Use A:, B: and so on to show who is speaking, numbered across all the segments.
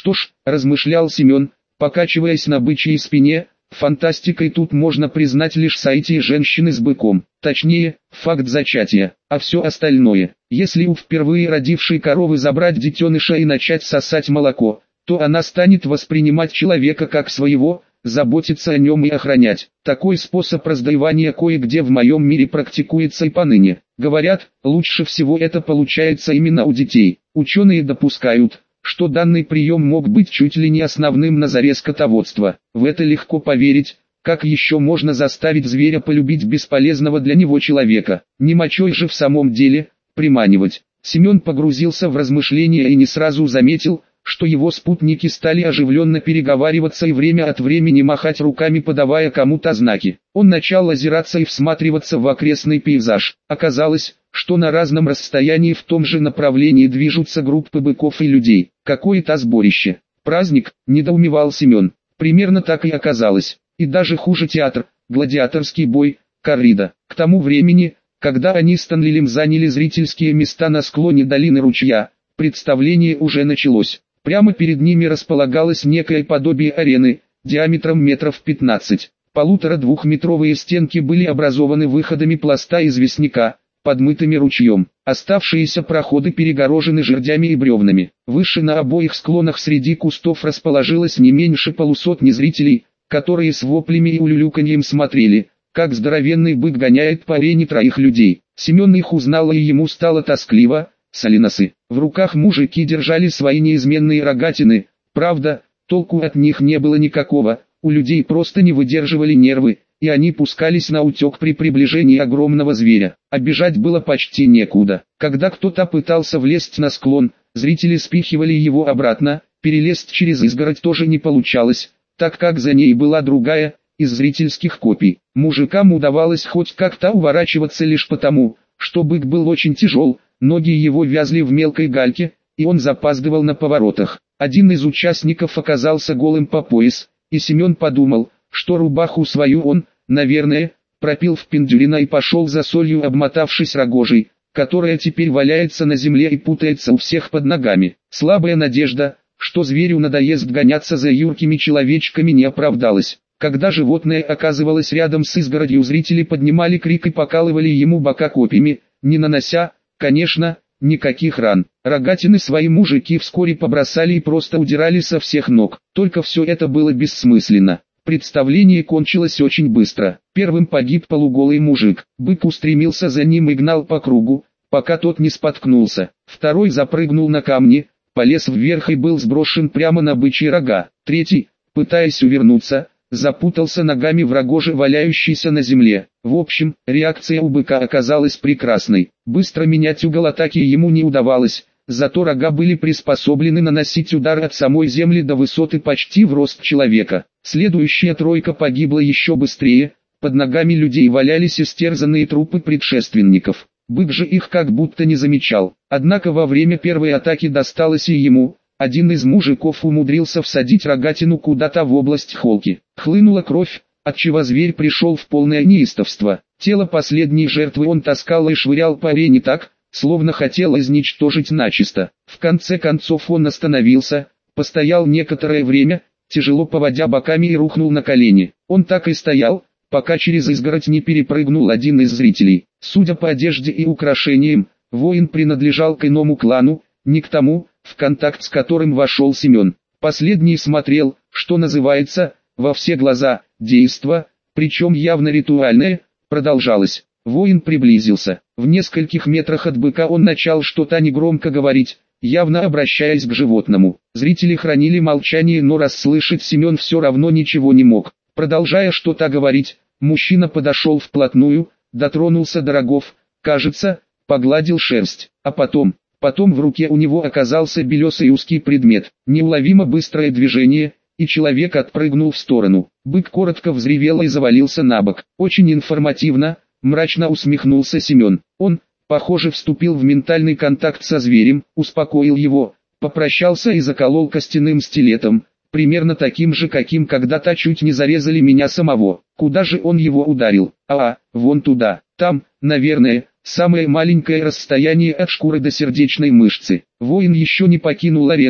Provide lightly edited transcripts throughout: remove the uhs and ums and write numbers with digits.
A: Что ж, размышлял Семен, покачиваясь на бычьей спине, фантастикой тут можно признать лишь соитие женщины с быком, точнее, факт зачатия, а все остальное. Если у впервые родившей коровы забрать детеныша и начать сосать молоко, то она станет воспринимать человека как своего, заботиться о нем и охранять. Такой способ раздоивания кое-где в моем мире практикуется и поныне. Говорят, лучше всего это получается именно у детей. Ученые допускают, что данный прием мог быть чуть ли не основным на заре скотоводства. В это легко поверить, как еще можно заставить зверя полюбить бесполезного для него человека, не мочой же в самом деле, приманивать. Семен погрузился в размышления и не сразу заметил, что его спутники стали оживленно переговариваться и время от времени махать руками, подавая кому-то знаки. Он начал озираться и всматриваться в окрестный пейзаж. Оказалось, что на разном расстоянии в том же направлении движутся группы быков и людей. Какое-то сборище. Праздник, недоумевал Семен. Примерно так и оказалось. И даже хуже театр, гладиаторский бой, коррида. К тому времени, когда они с Танлилем заняли зрительские места на склоне долины ручья, представление уже началось. Прямо перед ними располагалось некое подобие арены, диаметром метров 15. 1,5-2-метровые стенки были образованы выходами пласта известняка, подмытыми ручьем. Оставшиеся проходы перегорожены жердями и бревнами. Выше на обоих склонах среди кустов расположилось не меньше полусотни зрителей, которые с воплями и улюлюканьем смотрели, как здоровенный бык гоняет по арене троих людей. Семен их узнал, и ему стало тоскливо. Соленосы. В руках мужики держали свои неизменные рогатины, правда, толку от них не было никакого, у людей просто не выдерживали нервы, и они пускались на утек при приближении огромного зверя. А бежать было почти некуда. Когда кто-то пытался влезть на склон, зрители спихивали его обратно, перелезть через изгородь тоже не получалось, так как за ней была другая, из зрительских копий. Мужикам удавалось хоть как-то уворачиваться лишь потому, что бык был очень тяжел, ноги его вязли в мелкой гальке, и он запаздывал на поворотах. Один из участников оказался голым по пояс, и Семен подумал, что рубаху свою он, наверное, пропил в пиндюрина и пошел за солью, обмотавшись рогожей, которая теперь валяется на земле и путается у всех под ногами. Слабая надежда, что зверю надоест гоняться за юркими человечками, не оправдалась. Когда животное оказывалось рядом с изгородью, зрители поднимали крик и покалывали ему бока копьями, не нанося, конечно, никаких ран. Рогатины свои мужики вскоре побросали и просто удирали со всех ног. Только все это было бессмысленно. Представление кончилось очень быстро. Первым погиб полуголый мужик. Бык устремился за ним и гнал по кругу, пока тот не споткнулся. Второй запрыгнул на камни, полез вверх и был сброшен прямо на бычьи рога. Третий, пытаясь увернуться, запутался ногами в рогоже, валяющейся на земле. В общем, реакция у быка оказалась прекрасной. Быстро менять угол атаки ему не удавалось, зато рога были приспособлены наносить удар от самой земли до высоты почти в рост человека. Следующая тройка погибла еще быстрее, под ногами людей валялись истерзанные трупы предшественников. Бык же их как будто не замечал. Однако во время первой атаки досталось и ему. Один из мужиков умудрился всадить рогатину куда-то в область холки. Хлынула кровь, отчего зверь пришел в полное неистовство. Тело последней жертвы он таскал и швырял по арене так, словно хотел изничтожить начисто. В конце концов он остановился, постоял некоторое время, тяжело поводя боками, и рухнул на колени. Он так и стоял, пока через изгородь не перепрыгнул один из зрителей. Судя по одежде и украшениям, воин принадлежал к иному клану, не к тому, в контакт с которым вошел Семен. Последний смотрел, что называется, во все глаза. Действо, причем явно ритуальное, продолжалось. Воин приблизился. В нескольких метрах от быка он начал что-то негромко говорить, явно обращаясь к животному. Зрители хранили молчание, но расслышать Семен все равно ничего не мог. Продолжая что-то говорить, мужчина подошел вплотную, дотронулся до рогов, кажется, погладил шерсть, а потом в руке у него оказался белесый узкий предмет. Неуловимо быстрое движение, и человек отпрыгнул в сторону. Бык коротко взревел и завалился на бок. Очень информативно, мрачно усмехнулся Семен. Он, похоже, вступил в ментальный контакт со зверем, успокоил его, попрощался и заколол костяным стилетом, примерно таким же, каким когда-то чуть не зарезали меня самого. Куда же он его ударил? Вон туда. Там, наверное, самое маленькое расстояние от шкуры до сердечной мышцы. Воин еще не покинул арену,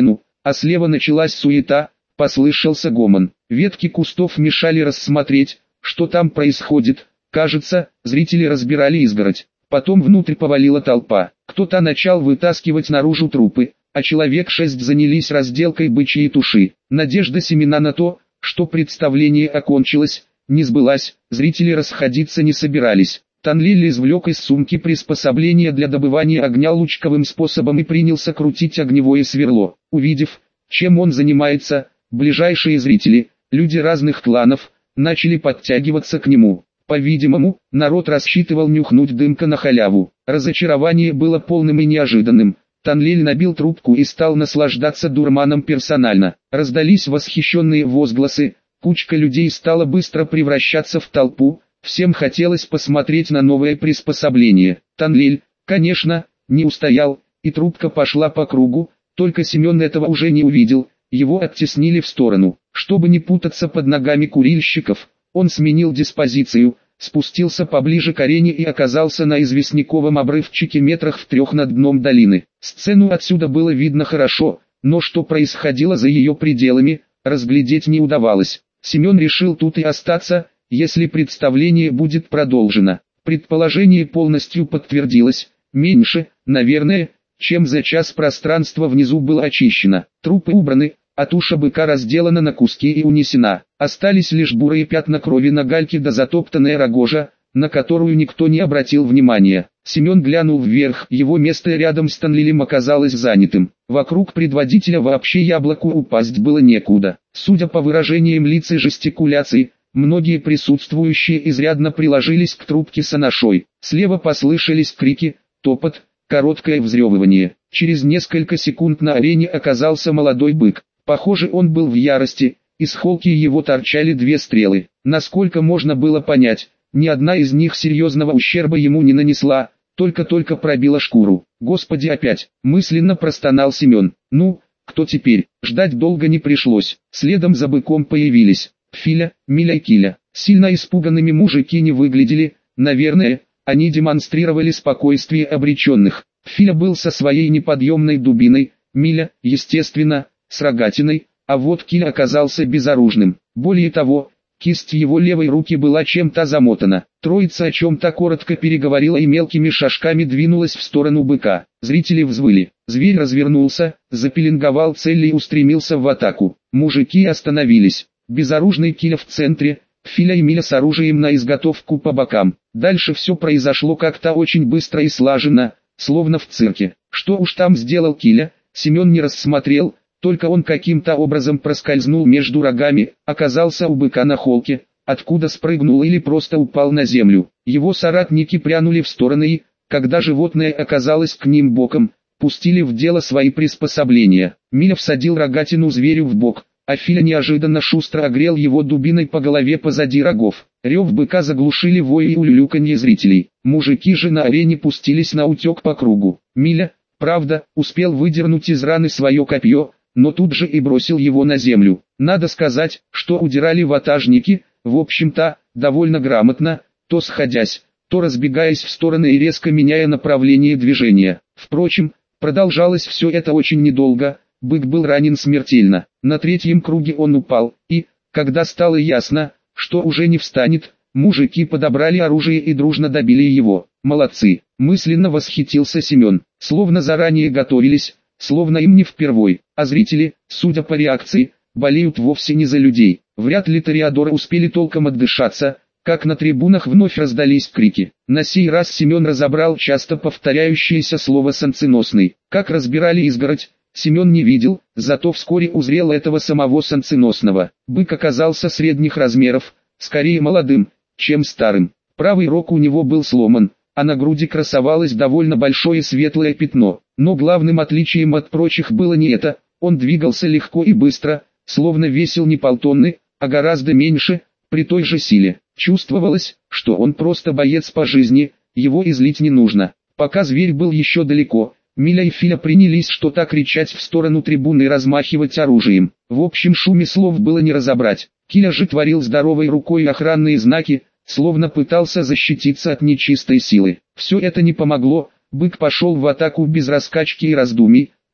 A: а слева началась суета, послышался гомон. Ветки кустов мешали рассмотреть, что там происходит. Кажется, зрители разбирали изгородь. Потом внутрь повалила толпа. Кто-то начал вытаскивать наружу трупы, а человек 6 занялись разделкой бычьей туши. Надежда семена на то, что представление окончилось, не сбылась, зрители расходиться не собирались. Танлиль извлек из сумки приспособление для добывания огня лучковым способом и принялся крутить огневое сверло. Увидев, чем он занимается, ближайшие зрители, люди разных кланов, начали подтягиваться к нему. По-видимому, народ рассчитывал нюхнуть дымка на халяву. Разочарование было полным и неожиданным. Танлиль набил трубку и стал наслаждаться дурманом персонально. Раздались восхищенные возгласы, кучка людей стала быстро превращаться в толпу, всем хотелось посмотреть на новое приспособление. Танлиль, конечно, не устоял, и трубка пошла по кругу, только Семен этого уже не увидел, его оттеснили в сторону. Чтобы не путаться под ногами курильщиков, он сменил диспозицию, спустился поближе к арене и оказался на известняковом обрывчике метрах в 3 над дном долины. Сцену отсюда было видно хорошо, но что происходило за ее пределами, разглядеть не удавалось. Семен решил тут и остаться, если представление будет продолжено. Предположение полностью подтвердилось, меньше, наверное, чем за час пространство внизу было очищено. Трупы убраны, а туша быка разделана на куски и унесена. Остались лишь бурые пятна крови на гальке да затоптанная рогожа, на которую никто не обратил внимания. Семен глянул вверх, его место рядом с Танлилем оказалось занятым. Вокруг предводителя вообще яблоку упасть было некуда. Судя по выражениям лиц и жестикуляций, многие присутствующие изрядно приложились к трубке с анашой. Слева послышались крики, топот, короткое взрёвывание. Через несколько секунд на арене оказался молодой бык. Похоже, он был в ярости, из холки его торчали 2 стрелы. Насколько можно было понять, ни одна из них серьезного ущерба ему не нанесла, только пробила шкуру. «Господи, опять!» – мысленно простонал Семен. «Ну, кто теперь?» Ждать долго не пришлось. Следом за быком появились Филя, Миля и Киля. Сильно испуганными мужики не выглядели, наверное, они демонстрировали спокойствие обреченных. Филя был со своей неподъемной дубиной, Миля, естественно, с рогатиной, а вот Киля оказался безоружным. Более того, кисть его левой руки была чем-то замотана. Троица о чем-то коротко переговорила и мелкими шажками двинулась в сторону быка. Зрители взвыли. Зверь развернулся, запеленговал цель и устремился в атаку. Мужики остановились. Безоружный Киля в центре, Филя и Миля с оружием на изготовку по бокам. Дальше все произошло как-то очень быстро и слаженно, словно в цирке. Что уж там сделал Киля, Семен не рассмотрел, только он каким-то образом проскользнул между рогами, оказался у быка на холке, откуда спрыгнул или просто упал на землю. Его соратники прянули в стороны и, когда животное оказалось к ним боком, пустили в дело свои приспособления. Миля всадил рогатину зверю в бок, а Филя неожиданно шустро огрел его дубиной по голове позади рогов. Рев быка заглушили вой и улюлюканье зрителей. Мужики же на арене пустились на утек по кругу. Миля, правда, успел выдернуть из раны свое копье, но тут же и бросил его на землю. Надо сказать, что удирали ватажники, в общем-то, довольно грамотно, то сходясь, то разбегаясь в стороны и резко меняя направление движения. Впрочем, продолжалось все это очень недолго, бык был ранен смертельно. На 3-м круге он упал, и, когда стало ясно, что уже не встанет, мужики подобрали оружие и дружно добили его. Молодцы, мысленно восхитился Семен, словно заранее готовились, словно им не впервой, а зрители, судя по реакции, болеют вовсе не за людей. Вряд ли тореадоры успели толком отдышаться, как на трибунах вновь раздались крики. На сей раз Семен разобрал часто повторяющееся слово «санценосный». Как разбирали изгородь, Семен не видел, зато вскоре узрел этого самого санценосного. Бык оказался средних размеров, скорее молодым, чем старым. Правый рог у него был сломан, а на груди красовалось довольно большое светлое пятно. Но главным отличием от прочих было не это, он двигался легко и быстро, словно весил не полтонны, а гораздо меньше, при той же силе. Чувствовалось, что он просто боец по жизни, его излить не нужно. Пока зверь был еще далеко, Миля и Филя принялись что-то кричать в сторону трибуны и размахивать оружием. В общем шуме слов было не разобрать. Киля же творил здоровой рукой охранные знаки, словно пытался защититься от нечистой силы. Все это не помогло, бык пошел в атаку без раскачки и раздумий,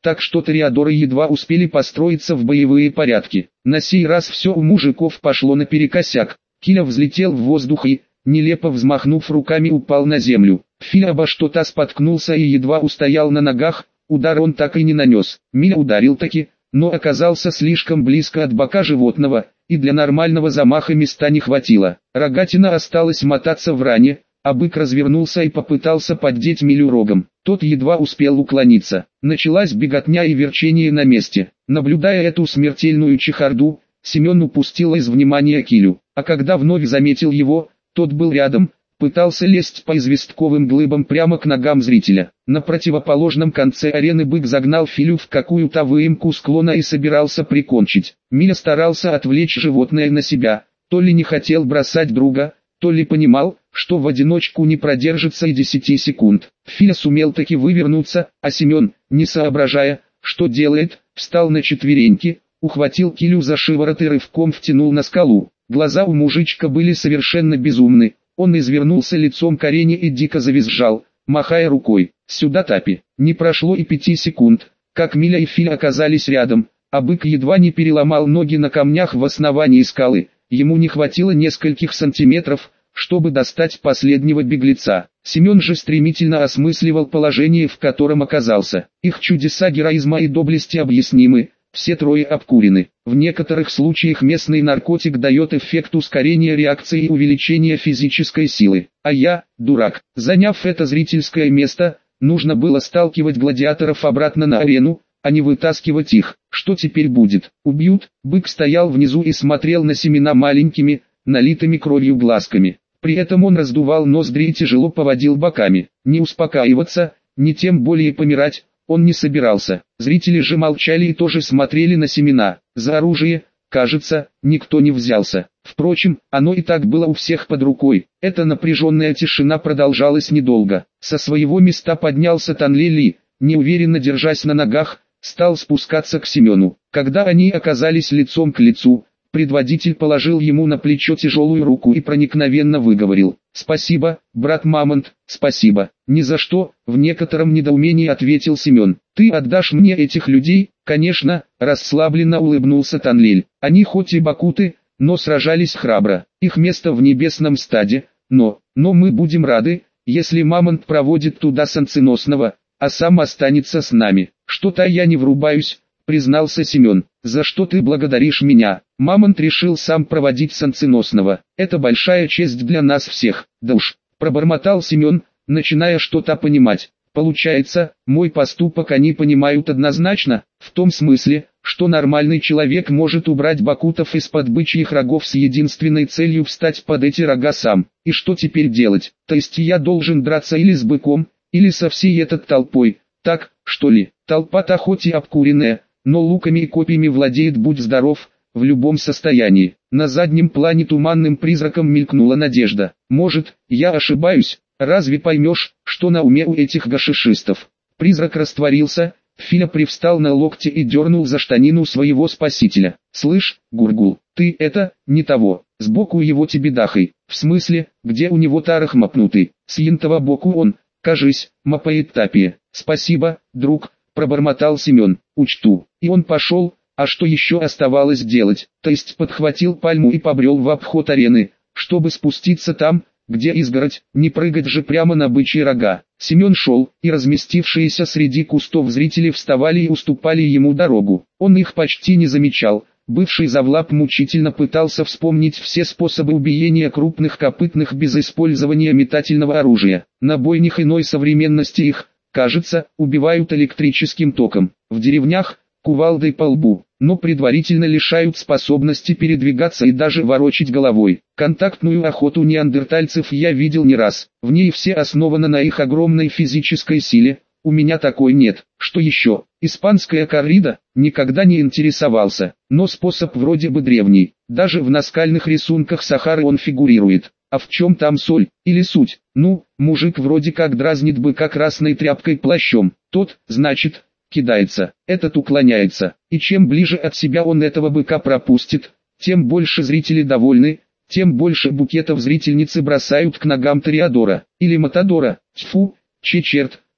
A: так что тореадоры едва успели построиться в боевые порядки. На сей раз все у мужиков пошло наперекосяк. Киля взлетел в воздух и, нелепо взмахнув руками, упал на землю. Филя обо что-то споткнулся и едва устоял на ногах, удар он так и не нанес. Миля ударил таки, но оказался слишком близко от бока животного, и для нормального замаха места не хватило. Рогатина осталась мотаться в ране, а бык развернулся и попытался поддеть Милю рогом. Тот едва успел уклониться. Началась беготня и верчение на месте. Наблюдая эту смертельную чехарду, Семен упустил из внимания Килю, а когда вновь заметил его, тот был рядом, пытался лезть по известковым глыбам прямо к ногам зрителя. На противоположном конце арены бык загнал Филю в какую-то выемку склона и собирался прикончить. Миля старался отвлечь животное на себя, то ли не хотел бросать друга, то ли понимал, что в одиночку не продержится и 10 секунд. Филя сумел таки вывернуться, а Семен, не соображая, что делает, встал на четвереньки, ухватил Килю за шиворот и рывком втянул на скалу. Глаза у мужичка были совершенно безумны, он извернулся лицом к арене и дико завизжал, махая рукой. «Сюда, Тапи!» Не прошло и 5 секунд, как Миля и Филя оказались рядом, а бык едва не переломал ноги на камнях в основании скалы. Ему не хватило нескольких сантиметров, чтобы достать последнего беглеца. Семен же стремительно осмысливал положение, в котором оказался. Их чудеса героизма и доблести объяснимы, все трое обкурены. В некоторых случаях местный наркотик дает эффект ускорения реакции и увеличения физической силы. А я, дурак, заняв это зрительское место, нужно было сталкивать гладиаторов обратно на арену, а не вытаскивать их. Что теперь будет? Убьют? Бык стоял внизу и смотрел на Семена маленькими, налитыми кровью глазками. При этом он раздувал ноздри и тяжело поводил боками. Не успокаиваться, не тем более помирать, он не собирался. Зрители же молчали и тоже смотрели на Семена. За оружие, кажется, никто не взялся. Впрочем, оно и так было у всех под рукой. Эта напряженная тишина продолжалась недолго. Со своего места поднялся Танлили, неуверенно держась на ногах, стал спускаться к Семену. Когда они оказались лицом к лицу, предводитель положил ему на плечо тяжелую руку и проникновенно выговорил: «Спасибо, брат Мамонт, спасибо». «Ни за что», — в некотором недоумении ответил Семен. «Ты отдашь мне этих людей?» «Конечно», — расслабленно улыбнулся Танлиль. «Они хоть и бакуты, но сражались храбро. Их место в небесном стаде, но мы будем рады, если Мамонт проводит туда Санценосного, а сам останется с нами». «Что-то я не врубаюсь», — признался Семен. «За что ты благодаришь меня?» «Мамонт решил сам проводить Санценосного. Это большая честь для нас всех». «Да уж», — пробормотал Семен, начиная что-то понимать. «Получается, мой поступок они понимают однозначно, в том смысле, что нормальный человек может убрать бакутов из-под бычьих рогов с единственной целью встать под эти рога сам. И что теперь делать? То есть я должен драться или с быком, или со всей этой толпой, так, что ли?» «Толпа-то хоть и обкуренная, но луками и копьями владеет, будь здоров, в любом состоянии». На заднем плане туманным призраком мелькнула надежда. «Может, я ошибаюсь, разве поймешь, что на уме у этих гашишистов?» Призрак растворился, Филя привстал на локте и дернул за штанину своего спасителя. «Слышь, Гургул, ты это, не того, сбоку его тебе дахай». «В смысле, где у него тарах мапнутый?» «С янтова боку он, кажись, мапает Тапи». «Спасибо, друг», — пробормотал Семен. «Учту». И он пошел, а что еще оставалось делать? То есть подхватил пальму и побрел в обход арены, чтобы спуститься там, где изгородь, не прыгать же прямо на бычьи рога. Семен шел, и разместившиеся среди кустов зрители вставали и уступали ему дорогу. Он их почти не замечал. Бывший завлап мучительно пытался вспомнить все способы убиения крупных копытных без использования метательного оружия. На бойнях иной современности их, кажется, убивают электрическим током. В деревнях – кувалдой по лбу, но предварительно лишают способности передвигаться и даже ворочить головой. Контактную охоту неандертальцев я видел не раз. В ней все основано на их огромной физической силе. У меня такой нет. Что еще? Испанская коррида? Никогда не интересовался. Но способ вроде бы древний. Даже в наскальных рисунках Сахары он фигурирует. А в чем там соль, или суть? Ну, мужик вроде как дразнит быка красной тряпкой плащом. Тот, значит, кидается, этот уклоняется. И чем ближе от себя он этого быка пропустит, тем больше зрители довольны, тем больше букетов зрительницы бросают к ногам Тореадора. Или Матадора. Тьфу, че черт,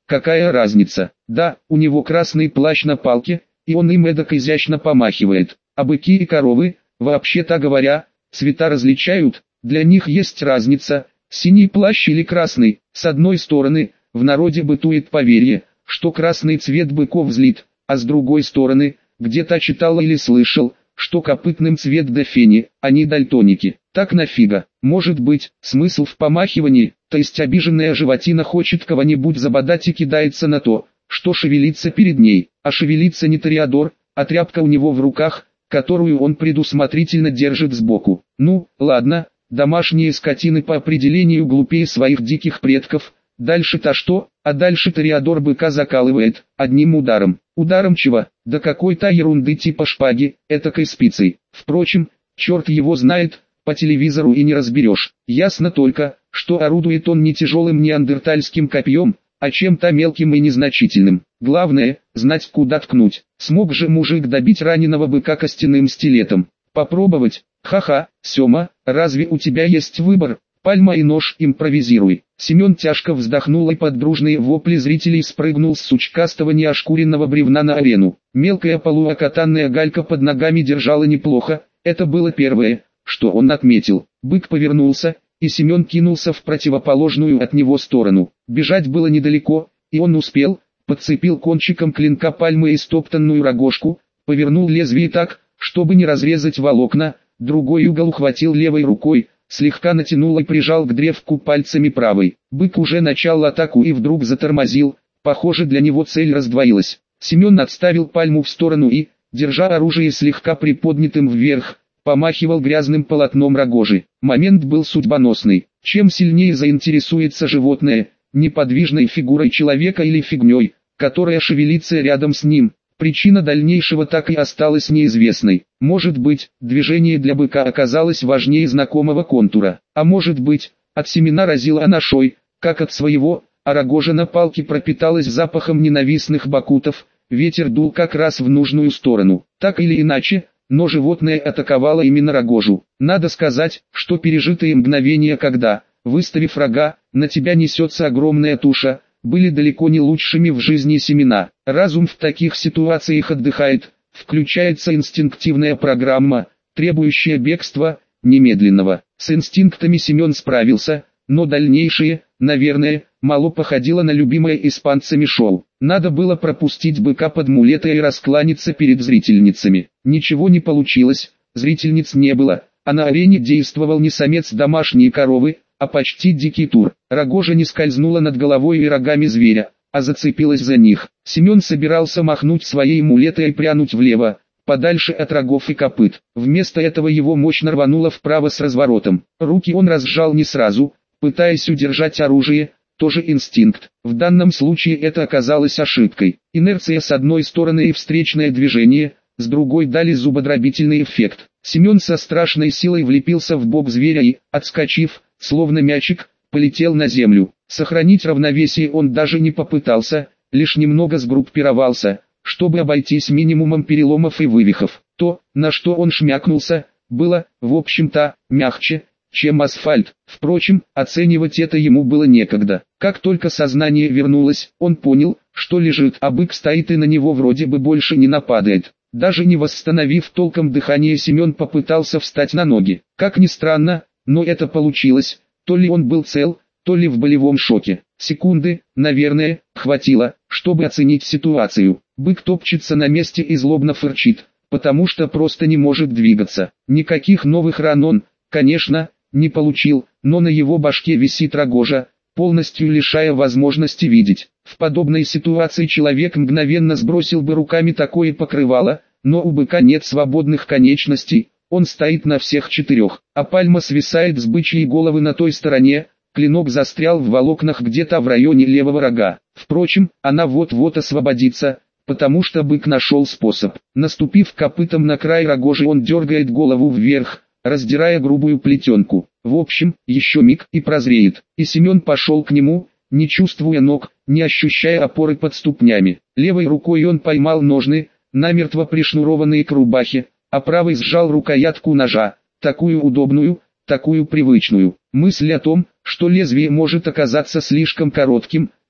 A: какая разница? Да, у него красный плащ на палке, и он им эдак изящно помахивает. А быки и коровы, вообще-то говоря, цвета различают, для них есть разница, синий плащ или красный. С одной стороны, в народе бытует поверье, что красный цвет быков злит, а с другой стороны, где-то читал или слышал, что копытным цвет до фени, они дальтоники. Так нафига? Может быть, смысл в помахивании, то есть обиженная животина хочет кого-нибудь забодать и кидается на то, что шевелится перед ней, а шевелится не тореадор, а тряпка у него в руках, которую он предусмотрительно держит сбоку. Ну, ладно, домашние скотины по определению глупее своих диких предков. Дальше-то что? А дальше тореадор быка закалывает, одним ударом. Ударом чего? Да какой-то ерунды типа шпаги, этакой спицей. Впрочем, черт его знает, по телевизору и не разберешь. Ясно только, что орудует он не тяжелым неандертальским копьем, а чем-то мелким и незначительным. Главное, знать куда ткнуть. Смог же мужик добить раненого быка костяным стилетом? Попробовать? Ха-ха, Сёма, разве у тебя есть выбор? Пальма и нож, импровизируй. Семен тяжко вздохнул и под дружные вопли зрителей спрыгнул с сучкастого неошкуренного бревна на арену. Мелкая полуокатанная галька под ногами держала неплохо, это было первое, что он отметил. Бык повернулся, и Семен кинулся в противоположную от него сторону. Бежать было недалеко, и он успел, подцепил кончиком клинка пальмы истоптанную рогожку, повернул лезвие так, чтобы не разрезать волокна, другой угол ухватил левой рукой, слегка натянул и прижал к древку пальцами правой. Бык уже начал атаку и вдруг затормозил, похоже для него цель раздвоилась. Семен отставил пальму в сторону и, держа оружие слегка приподнятым вверх, помахивал грязным полотном рогожи. Момент был судьбоносный. Чем сильнее заинтересуется животное, неподвижной фигурой человека или фигней, которая шевелится рядом с ним, причина дальнейшего так и осталась неизвестной. Может быть, движение для быка оказалось важнее знакомого контура, а может быть, от семена разило анашой, как от своего, а рогожа на палке пропиталась запахом ненавистных бакутов, ветер дул как раз в нужную сторону. Так или иначе, но животное атаковало именно рогожу. Надо сказать, что пережитые мгновения, когда, выставив рога, на тебя несется огромная туша, были далеко не лучшими в жизни семена. Разум в таких ситуациях отдыхает, включается инстинктивная программа, требующая бегства, немедленного. С инстинктами Семен справился, но дальнейшее, наверное, мало походило на любимое испанцами шоу. Надо было пропустить быка под мулетой и раскланяться перед зрительницами. Ничего не получилось, зрительниц не было, а на арене действовал не самец домашней коровы, а почти дикий тур. Рогожа не скользнула над головой и рогами зверя, а зацепилась за них. Семен собирался махнуть своей мулетой и прянуть влево, подальше от рогов и копыт. Вместо этого его мощно рвануло вправо с разворотом. Руки он разжал не сразу, пытаясь удержать оружие, тоже инстинкт. В данном случае это оказалось ошибкой. Инерция с одной стороны и встречное движение, с другой дали зубодробительный эффект. Семен со страшной силой влепился в бок зверя и, отскочив, словно мячик, полетел на землю. Сохранить равновесие он даже не попытался, лишь немного сгруппировался, чтобы обойтись минимумом переломов и вывихов. То, на что он шмякнулся, было, в общем-то, мягче, чем асфальт. Впрочем, оценивать это ему было некогда. Как только сознание вернулось, он понял, что лежит, а бык стоит и на него вроде бы больше не нападает. Даже не восстановив толком дыхание, Семен попытался встать на ноги. Как ни странно, но это получилось. То ли он был цел, то ли в болевом шоке. Секунды, наверное, хватило, чтобы оценить ситуацию. Бык топчется на месте и злобно фырчит, потому что просто не может двигаться. Никаких новых ран он, конечно, не получил, но на его башке висит рогожа, полностью лишая возможности видеть. В подобной ситуации человек мгновенно сбросил бы руками такое покрывало, но у быка нет свободных конечностей, он стоит на всех четырех, а пальма свисает с бычьей головы на той стороне, клинок застрял в волокнах где-то в районе левого рога. Впрочем, она вот-вот освободится, потому что бык нашел способ. Наступив копытом на край рогожи, он дергает голову вверх, раздирая грубую плетенку. В общем, еще миг и прозреет. И Семен пошел к нему, не чувствуя ног, не ощущая опоры под ступнями. Левой рукой он поймал ножны, намертво пришнурованные к рубахе, а правой сжал рукоятку ножа, такую удобную, такую привычную. Мысль о том, что лезвие может оказаться слишком коротким,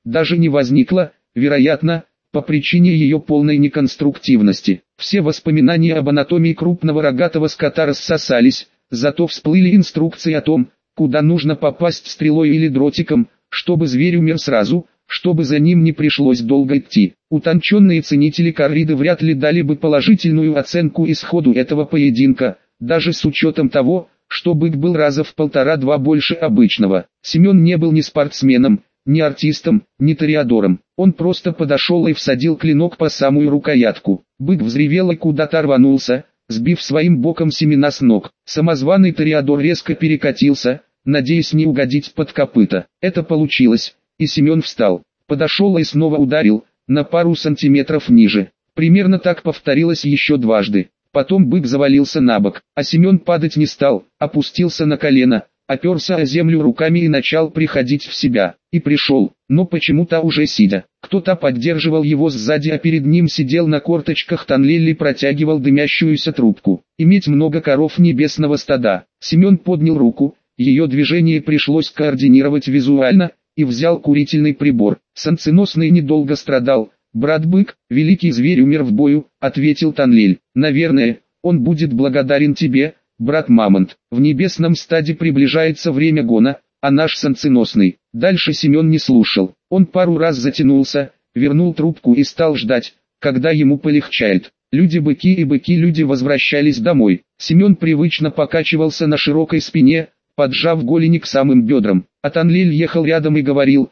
A: даже не возникло, вероятно, по причине ее полной неконструктивности. Все воспоминания об анатомии крупного рогатого скота рассосались, зато всплыли инструкции о том, куда нужно попасть стрелой или дротиком, чтобы зверь умер сразу, чтобы за ним не пришлось долго идти. Утонченные ценители корриды вряд ли дали бы положительную оценку исходу этого поединка, даже с учетом того, что бык был раза в 1,5-2 больше обычного. Семен не был ни спортсменом, ни артистом, ни тореадором. Он просто подошел и всадил клинок по самую рукоятку. Бык взревел и куда-то рванулся, сбив своим боком Семена с ног. Самозваный тореадор резко перекатился, надеясь не угодить под копыта. Это получилось, и Семен встал, подошел и снова ударил, на пару сантиметров ниже. Примерно так повторилось еще дважды. Потом бык завалился на бок, а Семен падать не стал, опустился на колено, оперся о землю руками и начал приходить в себя. И пришел, но почему-то уже сидя. Кто-то поддерживал его сзади, а перед ним сидел на корточках Танлель и протягивал дымящуюся трубку. Иметь много коров небесного стада. Семен поднял руку, ее движение пришлось координировать визуально, и взял курительный прибор. Санценосный недолго страдал. «Брат-бык, великий зверь умер в бою», — ответил Танлель. «Наверное, он будет благодарен тебе, брат-мамонт. В небесном стаде приближается время гона, а наш Санценосный». Дальше Семен не слушал. Он пару раз затянулся, вернул трубку и стал ждать, когда ему полегчает. Люди-быки и быки-люди возвращались домой. Семен привычно покачивался на широкой спине, поджав голени к самым бедрам. А Танлель ехал рядом и говорил.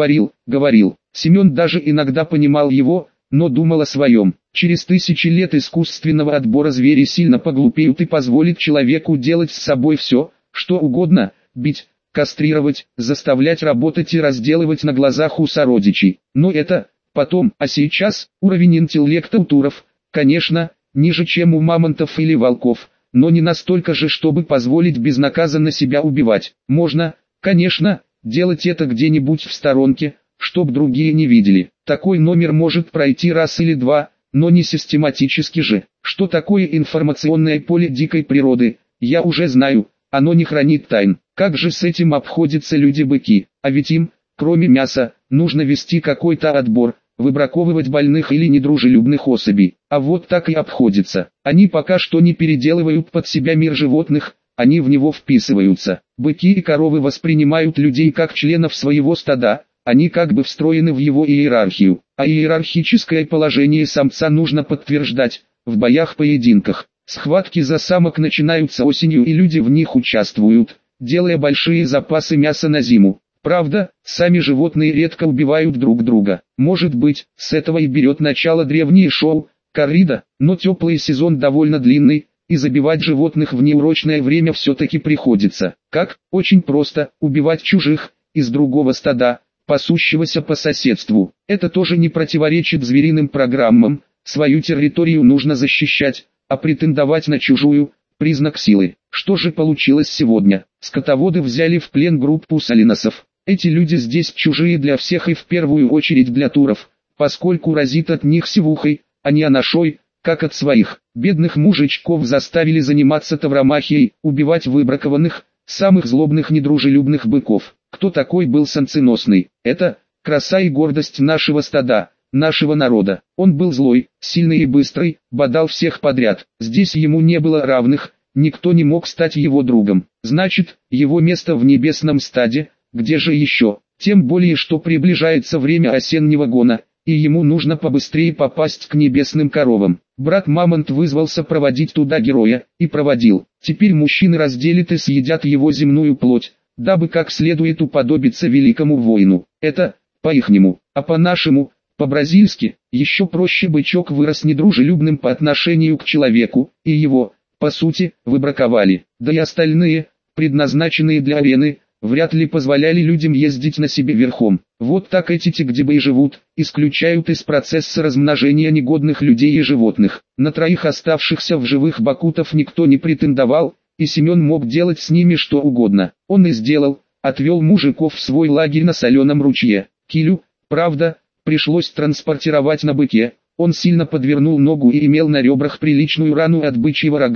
A: Семен даже иногда понимал его, но думал о своем. Через 1000 лет искусственного отбора звери сильно поглупеют и позволят человеку делать с собой все, что угодно, бить, кастрировать, заставлять работать и разделывать на глазах у сородичей. Но это потом, а сейчас, уровень интеллекта у туров, конечно, ниже чем у мамонтов или волков, но не настолько же, чтобы позволить безнаказанно себя убивать. Можно, конечно, делать это где-нибудь в сторонке, чтоб другие не видели. Такой номер может пройти раз или два, но не систематически же. Что такое информационное поле дикой природы, я уже знаю, оно не хранит тайн. Как же с этим обходятся люди-быки? А ведь им, кроме мяса, нужно вести какой-то отбор, выбраковывать больных или недружелюбных особей. А вот так и обходится. Они пока что не переделывают под себя мир животных, они в него вписываются. Быки и коровы воспринимают людей как членов своего стада, они как бы встроены в его иерархию. А иерархическое положение самца нужно подтверждать в боях-поединках. Схватки за самок начинаются осенью, и люди в них участвуют, делая большие запасы мяса на зиму. Правда, сами животные редко убивают друг друга. Может быть, с этого и берет начало древнее шоу коррида, но теплый сезон довольно длинный, и забивать животных в неурочное время все-таки приходится. Как? Очень просто, убивать чужих, из другого стада, пасущегося по соседству. Это тоже не противоречит звериным программам, свою территорию нужно защищать, а претендовать на чужую – признак силы. Что же получилось сегодня? Скотоводы взяли в плен группу салиносов. Эти люди здесь чужие для всех и в первую очередь для туров, поскольку разит от них сивухой, а не анашой, как от своих. Бедных мужичков заставили заниматься тавромахией, убивать выбракованных, самых злобных недружелюбных быков. Кто такой был Санценосный? Это краса и гордость нашего стада, нашего народа. Он был злой, сильный и быстрый, бодал всех подряд. Здесь ему не было равных, никто не мог стать его другом. Значит, его место в небесном стаде, где же еще? Тем более, что приближается время осеннего гона, и ему нужно побыстрее попасть к небесным коровам. Брат Мамонт вызвался проводить туда героя, и проводил. Теперь мужчины разделят и съедят его земную плоть, дабы как следует уподобиться великому воину. Это, по-ихнему, а по-нашему, по-бразильски, еще проще: бычок вырос недружелюбным по отношению к человеку, и его, по сути, выбраковали. Да и остальные, предназначенные для арены, вряд ли позволяли людям ездить на себе верхом. Вот так эти тигдебы и живут, исключают из процесса размножения негодных людей и животных. На 3 оставшихся в живых бакутов никто не претендовал, и Семен мог делать с ними что угодно. Он и сделал, отвел мужиков в свой лагерь на соленом ручье. Килю, правда, пришлось транспортировать на быке, он сильно подвернул ногу и имел на ребрах приличную рану от бычьего рога.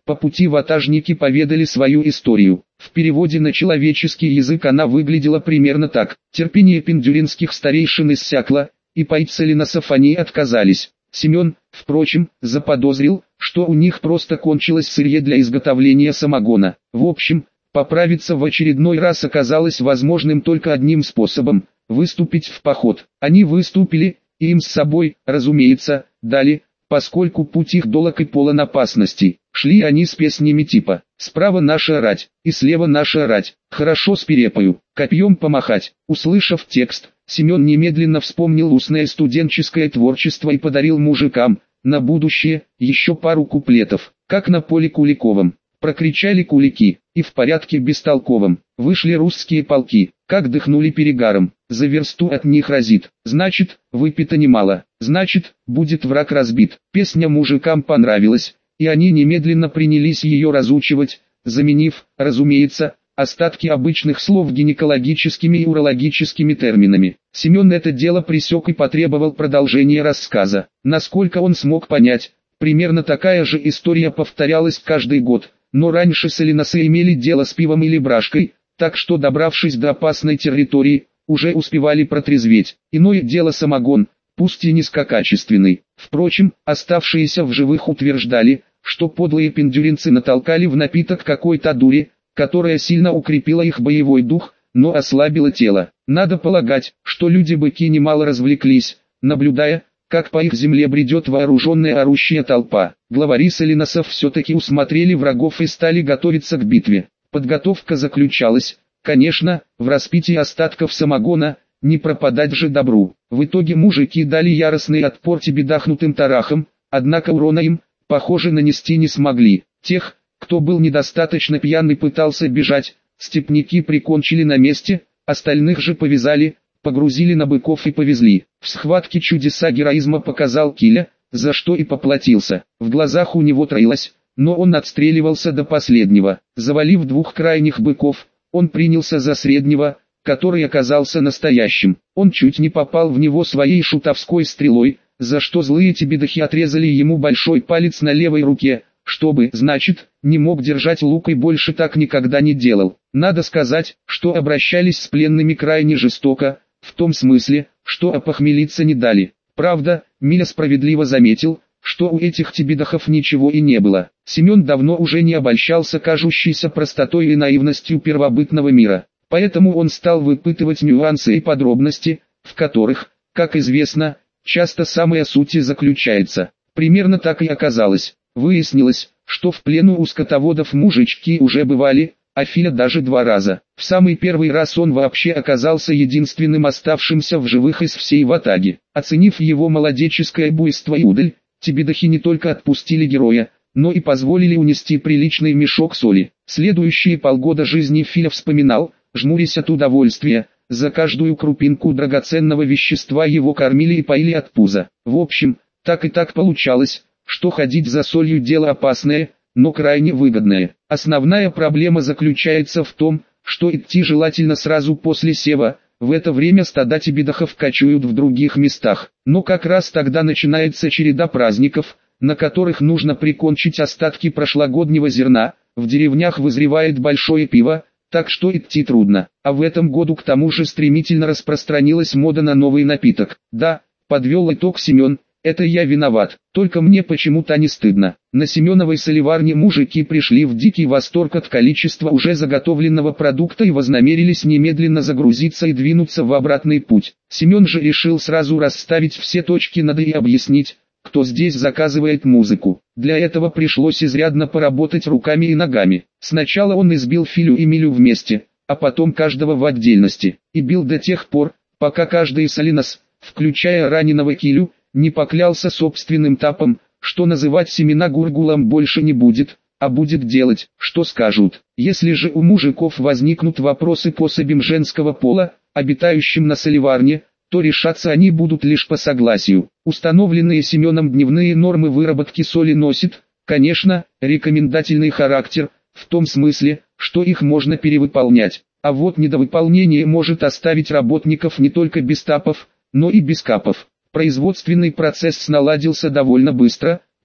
A: По пути ватажники поведали свою историю. В переводе на человеческий язык она выглядела примерно так. Терпение пиндюринских старейшин иссякло, и поить селеносов они отказались. Семен, впрочем, заподозрил, что у них просто кончилось сырье для изготовления самогона. В общем, поправиться в очередной раз оказалось возможным только одним способом – выступить в поход. Они выступили, и им с собой, разумеется, дали, поскольку путь их долог и полон опасностей. Шли они с песнями типа «Справа наша рать, и слева наша рать, хорошо с перепою, копьем помахать». Услышав текст, Семен немедленно вспомнил устное студенческое творчество и подарил мужикам, на будущее, еще пару куплетов, как на поле Куликовом. Прокричали кулики, и в порядке бестолковом, вышли русские полки, как дыхнули перегаром, за версту от них разит, значит, выпито немало, значит, будет враг разбит. Песня мужикам понравилась, и они немедленно принялись ее разучивать, заменив, разумеется, остатки обычных слов гинекологическими и урологическими терминами. Семен это дело пресек и потребовал продолжения рассказа. Насколько он смог понять, примерно такая же история повторялась каждый год, но раньше селеносы имели дело с пивом или брашкой, так что, добравшись до опасной территории, уже успевали протрезветь. Иное дело самогон, пусть и низкокачественный. Впрочем, оставшиеся в живых утверждали, что подлые пиндюринцы натолкали в напиток какой-то дури, которая сильно укрепила их боевой дух, но ослабила тело. Надо полагать, что люди-быки немало развлеклись, наблюдая, как по их земле бредет вооруженная орущая толпа. Главари селеносов все-таки усмотрели врагов и стали готовиться к битве. Подготовка заключалась, конечно, в распитии остатков самогона, не пропадать же добру. В итоге мужики дали яростный отпор тебедахнутым тарахам, однако урона им, похоже, нанести не смогли. Тех, кто был недостаточно пьян и пытался бежать, степняки прикончили на месте, остальных же повязали, погрузили на быков и повезли. В схватке чудеса героизма показал Киля, за что и поплатился. В глазах у него троилось, но он отстреливался до последнего. Завалив двух крайних быков, он принялся за среднего, который оказался настоящим. Он чуть не попал в него своей шутовской стрелой, за что злые тебедахи отрезали ему большой палец на левой руке, чтобы, значит, не мог держать лук и больше так никогда не делал. Надо сказать, что обращались с пленными крайне жестоко, в том смысле, что опохмелиться не дали. Правда, Миля справедливо заметил, что у этих тебедахов ничего и не было. Семен давно уже не обольщался кажущейся простотой и наивностью первобытного мира. Поэтому он стал выпытывать нюансы и подробности, в которых, как известно, часто самая суть и заключается. Примерно так и оказалось. Выяснилось, что в плену у скотоводов мужички уже бывали, а Филя даже 2 раза. В самый первый раз он вообще оказался единственным оставшимся в живых из всей ватаги. Оценив его молодеческое буйство и удаль, тебедахи не только отпустили героя, но и позволили унести приличный мешок соли. Следующие полгода жизни Филя вспоминал, жмурясь от удовольствия, за каждую крупинку драгоценного вещества его кормили и поили от пуза. В общем, так и так получалось, что ходить за солью дело опасное, но крайне выгодное. Основная проблема заключается в том, что идти желательно сразу после сева, в это время стада тебедахов кочуют в других местах. Но как раз тогда начинается череда праздников, на которых нужно прикончить остатки прошлогоднего зерна, в деревнях вызревает большое пиво, так что идти трудно. А в этом году к тому же стремительно распространилась мода на новый напиток. Да, подвел итог Семен, это я виноват, только мне почему-то не стыдно. На Семеновой солеварне мужики пришли в дикий восторг от количества уже заготовленного продукта и вознамерились немедленно загрузиться и двинуться в обратный путь. Семен же решил сразу расставить все точки над «и» и объяснить, кто здесь заказывает музыку. Для этого пришлось изрядно поработать руками и ногами. Сначала он избил Филю и Милю вместе, а потом каждого в отдельности. И бил до тех пор, пока каждый селенос, включая раненого Килю, не поклялся собственным тапом, что называть семена гургулом больше не будет, а будет делать, что скажут. Если же у мужиков возникнут вопросы к особям женского пола, обитающим на солеварне, то решаться они будут лишь по согласию. Установленные Семеном дневные нормы выработки соли носят, конечно, рекомендательный характер, в том смысле, что их можно перевыполнять. А вот недовыполнение может оставить работников не только без тапов, но и без капов. Производственный процесс наладился довольно быстро,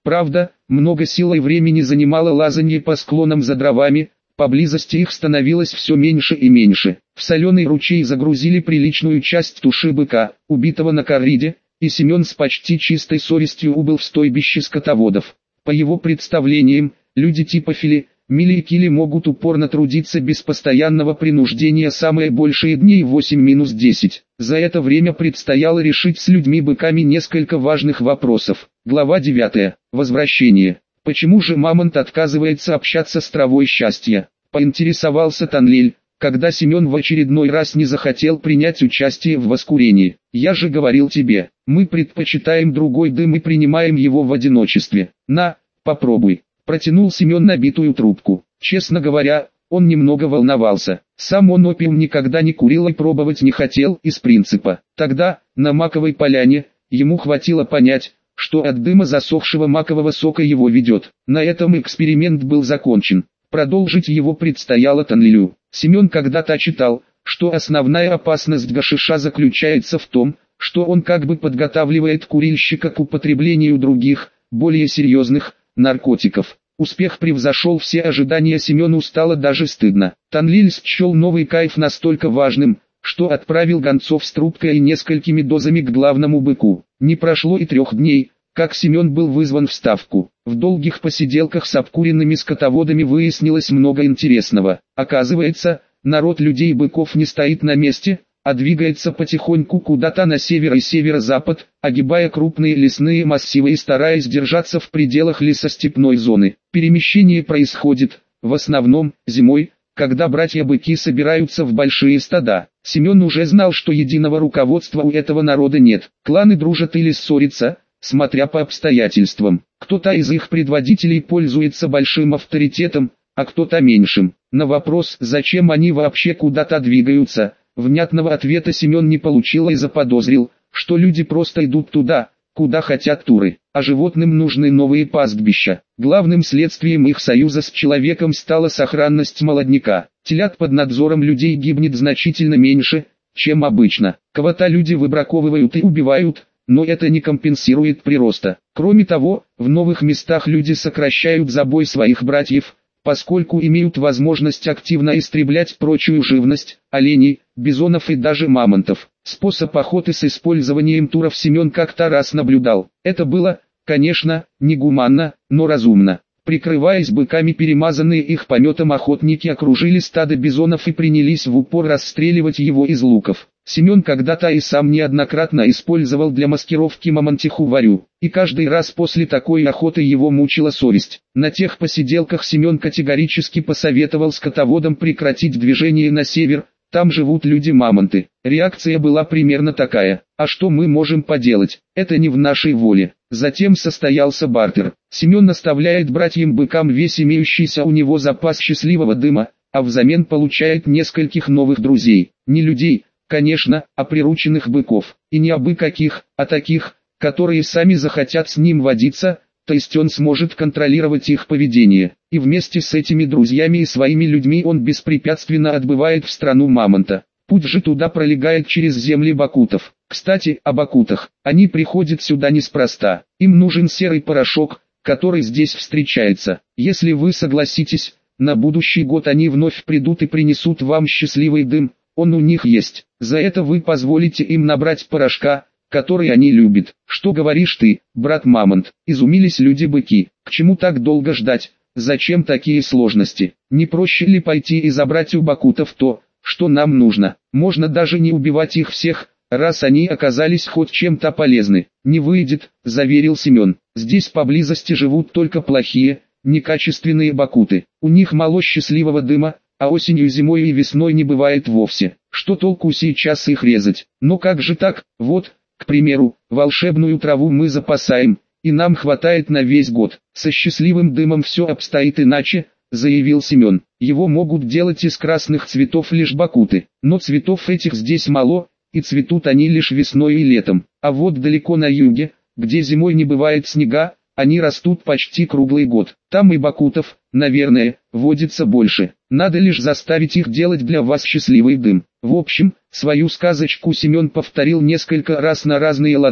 A: Правда, много сил и времени занимало лазанье по склонам за дровами, поблизости их становилось все меньше и меньше. В соленый ручей загрузили приличную часть туши быка, убитого на корриде, и Семен с почти чистой совестью убыл в стойбище скотоводов. По его представлениям, люди типа Фили, Мили и Кили могут упорно трудиться без постоянного принуждения самые большие дни 8-10. За это время предстояло решить с людьми-быками несколько важных вопросов. Глава 9. Возвращение. Почему же мамонт отказывается общаться с травой счастья? Поинтересовался Танлиль, когда Семен в очередной раз не захотел принять участие в воскурении. Я же говорил тебе, мы предпочитаем другой дым и принимаем его в одиночестве. На, попробуй. Протянул Семен набитую трубку. Честно говоря, он немного волновался. Сам он опиум никогда не курил и пробовать не хотел из принципа. Тогда, на маковой поляне, ему хватило понять, что от дыма засохшего макового сока его ведет. На этом эксперимент был закончен. Продолжить его предстояло Танлилю. Семен когда-то читал, что основная опасность гашиша заключается в том, что он как бы подготавливает курильщика к употреблению других, более серьезных, наркотиков. Успех превзошел все ожидания, Семену стало даже стыдно. Танлиль счел новый кайф настолько важным, что отправил гонцов с трубкой и несколькими дозами к главному быку. Не прошло и 3 дней, как Семен был вызван в ставку. В долгих посиделках с обкуренными скотоводами выяснилось много интересного. Оказывается, народ людей-быков не стоит на месте, а двигается потихоньку куда-то на север и северо-запад, огибая крупные лесные массивы и стараясь держаться в пределах лесостепной зоны. Перемещение происходит, в основном, зимой, когда братья-быки собираются в большие стада. Семен уже знал, что единого руководства у этого народа нет. Кланы дружат или ссорятся, смотря по обстоятельствам. Кто-то из их предводителей пользуется большим авторитетом, а кто-то меньшим. На вопрос, зачем они вообще куда-то двигаются, внятного ответа Семен не получил и заподозрил, что люди просто идут туда, куда хотят туры, а животным нужны новые пастбища. Главным следствием их союза с человеком стала сохранность молодняка. Телят под надзором людей гибнет значительно меньше, чем обычно. Кого-то люди выбраковывают и убивают, но это не компенсирует прироста. Кроме того, в новых местах люди сокращают забой своих братьев, поскольку имеют возможность активно истреблять прочую живность, оленей, бизонов и даже мамонтов. Способ охоты с использованием туров Семен как-то раз наблюдал. Это было, конечно, негуманно, но разумно. Прикрываясь быками, перемазанные их пометом охотники окружили стадо бизонов и принялись в упор расстреливать его из луков. Семен когда-то и сам неоднократно использовал для маскировки мамонтиху варю, и каждый раз после такой охоты его мучила совесть. На тех посиделках Семен категорически посоветовал скотоводам прекратить движение на север, там живут люди-мамонты. Реакция была примерно такая: а что мы можем поделать, это не в нашей воле. Затем состоялся бартер. Семен оставляет братьям-быкам весь имеющийся у него запас счастливого дыма, а взамен получает нескольких новых друзей. Не людей, конечно, а прирученных быков. И не абы каких, а таких, которые сами захотят с ним водиться, то есть он сможет контролировать их поведение. И вместе с этими друзьями и своими людьми он беспрепятственно отбывает в страну мамонта. Путь же туда пролегает через земли бакутов. Кстати, о бакутах. Они приходят сюда неспроста. Им нужен серый порошок, который здесь встречается. Если вы согласитесь, на будущий год они вновь придут и принесут вам счастливый дым. Он у них есть. За это вы позволите им набрать порошка, который они любят. Что говоришь ты, брат Мамонт? Изумились люди-быки. К чему так долго ждать? Зачем такие сложности? Не проще ли пойти и забрать у бакутов то, что нам нужно? Можно даже не убивать их всех, раз они оказались хоть чем-то полезны. Не выйдет, заверил Семен. Здесь поблизости живут только плохие, некачественные бакуты. У них мало счастливого дыма, а осенью, зимой и весной не бывает вовсе. Что толку сейчас их резать? Но как же так? Вот, к примеру, волшебную траву мы запасаем, и нам хватает на весь год. Со счастливым дымом все обстоит иначе, заявил Семен. Его могут делать из красных цветов лишь бакуты, но цветов этих здесь мало, и цветут они лишь весной и летом. А вот далеко на юге, где зимой не бывает снега, они растут почти круглый год. Там и бакутов, наверное, водится больше. Надо лишь заставить их делать для вас счастливый дым. В общем, свою сказочку Семен повторил несколько раз на разные лады,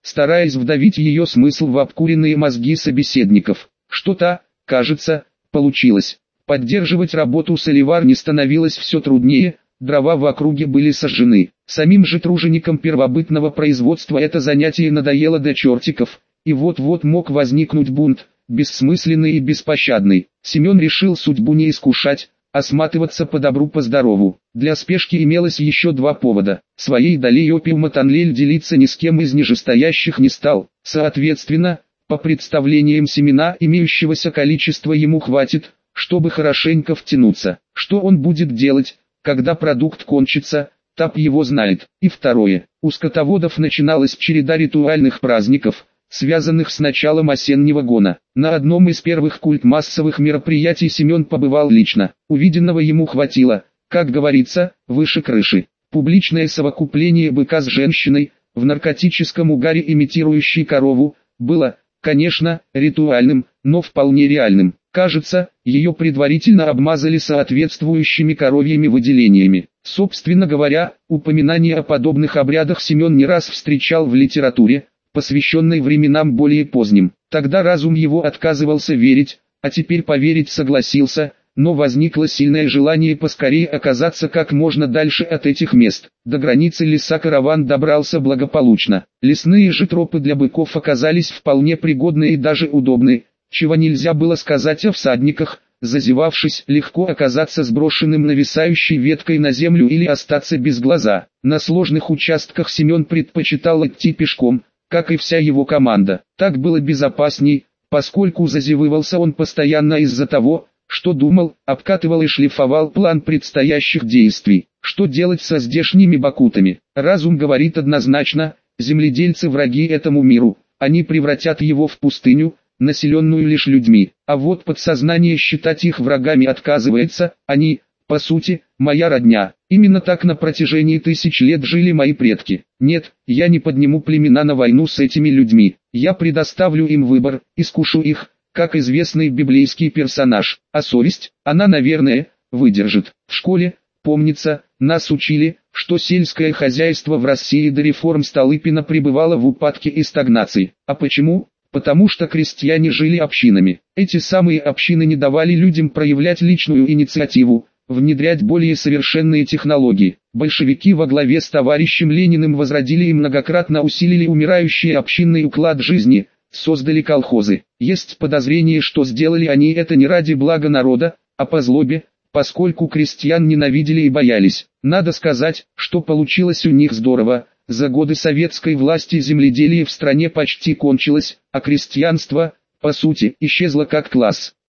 A: стараясь вдавить ее смысл в обкуренные мозги собеседников. Что-то, кажется, получилось. Поддерживать работу Соливар не становилось все труднее, дрова в округе были сожжены. Самим же труженикам первобытного производства это занятие надоело до чертиков, и вот-вот мог возникнуть бунт, бессмысленный и беспощадный. Семен решил судьбу не искушать, а сматываться по добру по здорову. Для спешки имелось еще два повода. Своей долей опиума Танлель делиться ни с кем из нижестоящих не стал. Соответственно, по представлениям Семена имеющегося количества ему хватит, чтобы хорошенько втянуться. Что он будет делать, когда продукт кончится, Тап его знает. И второе. У скотоводов начиналась череда ритуальных праздников, связанных с началом осеннего гона. На одном из первых культмассовых мероприятий Семен побывал лично. Увиденного ему хватило, как говорится, выше крыши. Публичное совокупление быка с женщиной, в наркотическом угаре имитирующей корову, было, конечно, ритуальным, но вполне реальным. Кажется, ее предварительно обмазали соответствующими коровьими выделениями. Собственно говоря, упоминания о подобных обрядах Семен не раз встречал в литературе, посвященной временам более поздним. Тогда разум его отказывался верить, а теперь поверить согласился, но возникло сильное желание поскорее оказаться как можно дальше от этих мест. До границы леса караван добрался благополучно. Лесные же тропы для быков оказались вполне пригодны и даже удобны, чего нельзя было сказать о всадниках. Зазевавшись, легко оказаться сброшенным нависающей веткой на землю или остаться без глаза. На сложных участках Семен предпочитал идти пешком, как и вся его команда. Так было безопасней, поскольку зазевывался он постоянно из-за того, что думал, обкатывал и шлифовал план предстоящих действий. Что делать со здешними бакутами? Разум говорит однозначно, земледельцы враги этому миру, они превратят его в пустыню, населенную лишь людьми. А вот подсознание считать их врагами отказывается, они, по сути, моя родня. Именно так на протяжении тысяч лет жили мои предки. Нет, я не подниму племена на войну с этими людьми. Я предоставлю им выбор, искушу их, как известный библейский персонаж. А совесть, она, наверное, выдержит. В школе, помнится, нас учили, что сельское хозяйство в России до реформ Столыпина пребывало в упадке и стагнации. А почему? Потому что крестьяне жили общинами. Эти самые общины не давали людям проявлять личную инициативу, внедрять более совершенные технологии. Большевики во главе с товарищем Лениным возродили и многократно усилили умирающий общинный уклад жизни, создали колхозы. Есть подозрение, что сделали они это не ради блага народа, а по злобе, поскольку крестьян ненавидели и боялись. Надо сказать, что получилось у них здорово. За годы советской власти земледелие в стране почти кончилось, а крестьянство, по сути, исчезло как класс.